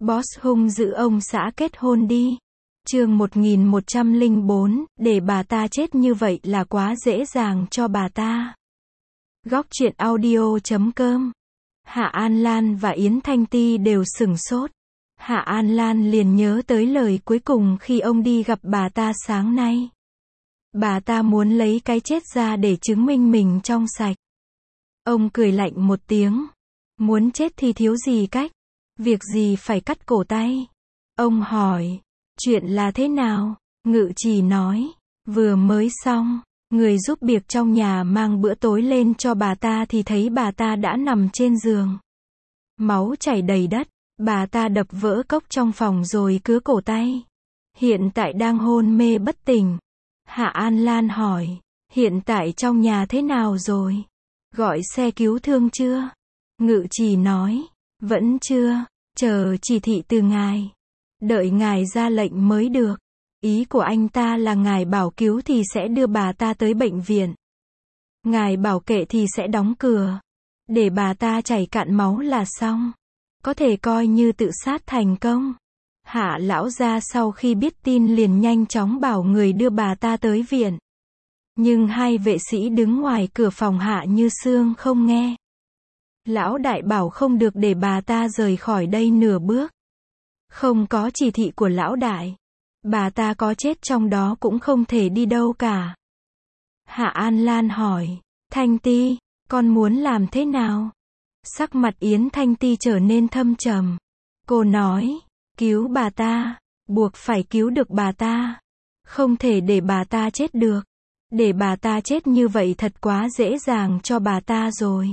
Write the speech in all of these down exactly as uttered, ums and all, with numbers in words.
Boss hung dữ ông xã kết hôn đi. Chương một nghìn một trăm lẻ bốn, để bà ta chết như vậy là quá dễ dàng cho bà ta. Góc truyện audio chấm com. Hạ An Lan và Yến Thanh Ti đều sửng sốt. Hạ An Lan liền nhớ tới lời cuối cùng khi ông đi gặp bà ta sáng nay. Bà ta muốn lấy cái chết ra để chứng minh mình trong sạch. Ông cười lạnh một tiếng. Muốn chết thì thiếu gì cách. Việc gì phải cắt cổ tay? Ông hỏi. Chuyện là thế nào? Ngự trì nói. Vừa mới xong, người giúp việc trong nhà mang bữa tối lên cho bà ta thì thấy bà ta đã nằm trên giường. Máu chảy đầy đất. Bà ta đập vỡ cốc trong phòng rồi cứa cổ tay. Hiện tại đang hôn mê bất tỉnh. Hạ An Lan hỏi. Hiện tại trong nhà thế nào rồi? Gọi xe cứu thương chưa? Ngự trì nói. Vẫn chưa. Chờ chỉ thị từ ngài. Đợi ngài ra lệnh mới được. Ý của anh ta là ngài bảo cứu thì sẽ đưa bà ta tới bệnh viện. Ngài bảo kệ thì sẽ đóng cửa. Để bà ta chảy cạn máu là xong. Có thể coi như tự sát thành công. Hạ lão gia sau khi biết tin liền nhanh chóng bảo người đưa bà ta tới viện. Nhưng hai vệ sĩ đứng ngoài cửa phòng Hạ Như Sương không nghe. Lão đại bảo không được để bà ta rời khỏi đây nửa bước. Không có chỉ thị của lão đại. Bà ta có chết trong đó cũng không thể đi đâu cả. Hạ An Lan hỏi. Thanh Ti, con muốn làm thế nào? Sắc mặt Yến Thanh Ti trở nên thâm trầm. Cô nói. Cứu bà ta. Buộc phải cứu được bà ta. Không thể để bà ta chết được. Để bà ta chết như vậy thật quá dễ dàng cho bà ta rồi.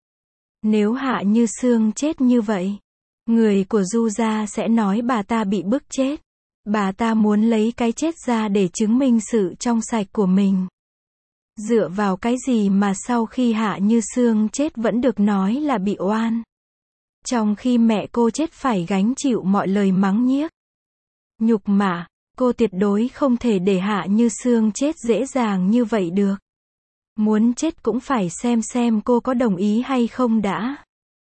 Nếu Hạ Như Sương chết như vậy, người của Du gia sẽ nói bà ta bị bức chết. Bà ta muốn lấy cái chết ra để chứng minh sự trong sạch của mình. Dựa vào cái gì mà sau khi Hạ Như Sương chết vẫn được nói là bị oan. Trong khi mẹ cô chết phải gánh chịu mọi lời mắng nhiếc. Nhục mạ, cô tuyệt đối không thể để Hạ Như Sương chết dễ dàng như vậy được. Muốn chết cũng phải xem xem cô có đồng ý hay không đã.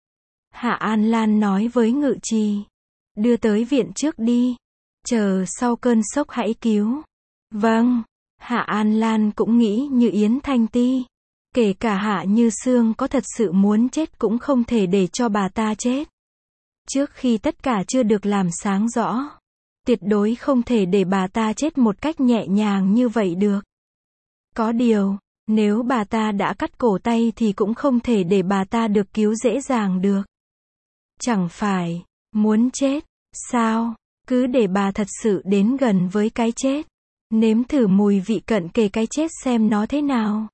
Hạ An Lan nói với Ngự trì. Đưa tới viện trước đi. Chờ sau cơn sốc hãy cứu. Vâng. Hạ An Lan cũng nghĩ như Yến Thanh Ti. Kể cả Hạ Như Sương có thật sự muốn chết cũng không thể để cho bà ta chết. Trước khi tất cả chưa được làm sáng rõ. Tuyệt đối không thể để bà ta chết một cách nhẹ nhàng như vậy được. Có điều, nếu bà ta đã cắt cổ tay thì cũng không thể để bà ta được cứu dễ dàng được. Chẳng phải, muốn chết, sao, cứ để bà thật sự đến gần với cái chết. Nếm thử mùi vị cận kề cái chết xem nó thế nào.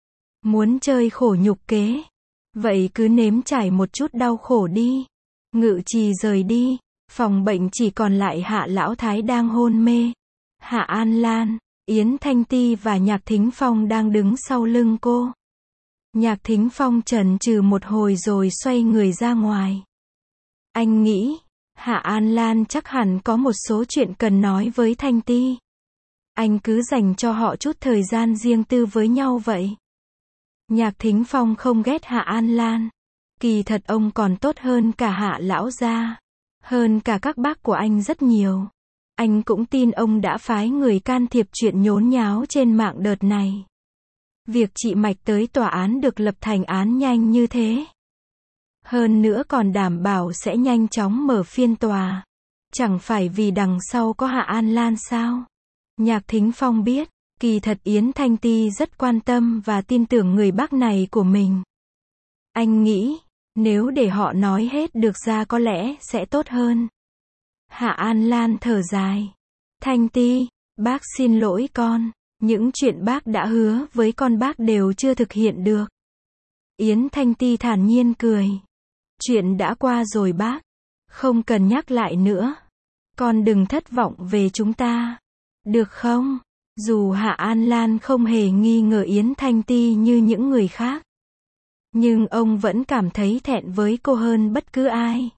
Muốn chơi khổ nhục kế. Vậy cứ nếm trải một chút đau khổ đi. Ngự trì rời đi. Phòng bệnh chỉ còn lại Hạ Lão Thái đang hôn mê. Hạ An Lan, Yến Thanh Ti và Nhạc Thính Phong đang đứng sau lưng cô. Nhạc Thính Phong chần chừ một hồi rồi xoay người ra ngoài. Anh nghĩ, Hạ An Lan chắc hẳn có một số chuyện cần nói với Thanh Ti. Anh cứ dành cho họ chút thời gian riêng tư với nhau vậy. Nhạc Thính Phong không ghét Hạ An Lan. Kỳ thật ông còn tốt hơn cả Hạ lão gia. Hơn cả các bác của anh rất nhiều. Anh cũng tin ông đã phái người can thiệp chuyện nhốn nháo trên mạng đợt này. Việc chị Mạch tới tòa án được lập thành án nhanh như thế. Hơn nữa còn đảm bảo sẽ nhanh chóng mở phiên tòa. Chẳng phải vì đằng sau có Hạ An Lan sao? Nhạc Thính Phong biết, kỳ thật Yến Thanh Ti rất quan tâm và tin tưởng người bác này của mình. Anh nghĩ, nếu để họ nói hết được ra có lẽ sẽ tốt hơn. Hạ An Lan thở dài. Thanh Ti, bác xin lỗi con. Những chuyện bác đã hứa với con bác đều chưa thực hiện được. Yến Thanh Ti thản nhiên cười. Chuyện đã qua rồi bác. Không cần nhắc lại nữa. Con đừng thất vọng về chúng ta. Được không? Dù Hạ An Lan không hề nghi ngờ Yến Thanh Ti như những người khác. Nhưng ông vẫn cảm thấy thẹn với cô hơn bất cứ ai.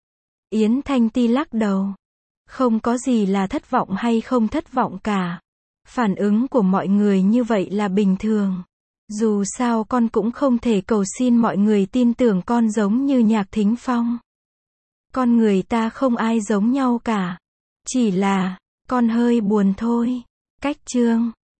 Yến Thanh Ti lắc đầu. Không có gì là thất vọng hay không thất vọng cả. Phản ứng của mọi người như vậy là bình thường. Dù sao con cũng không thể cầu xin mọi người tin tưởng con giống như Nhạc Thính Phong. Con người ta không ai giống nhau cả. Chỉ là, con hơi buồn thôi. Cách chương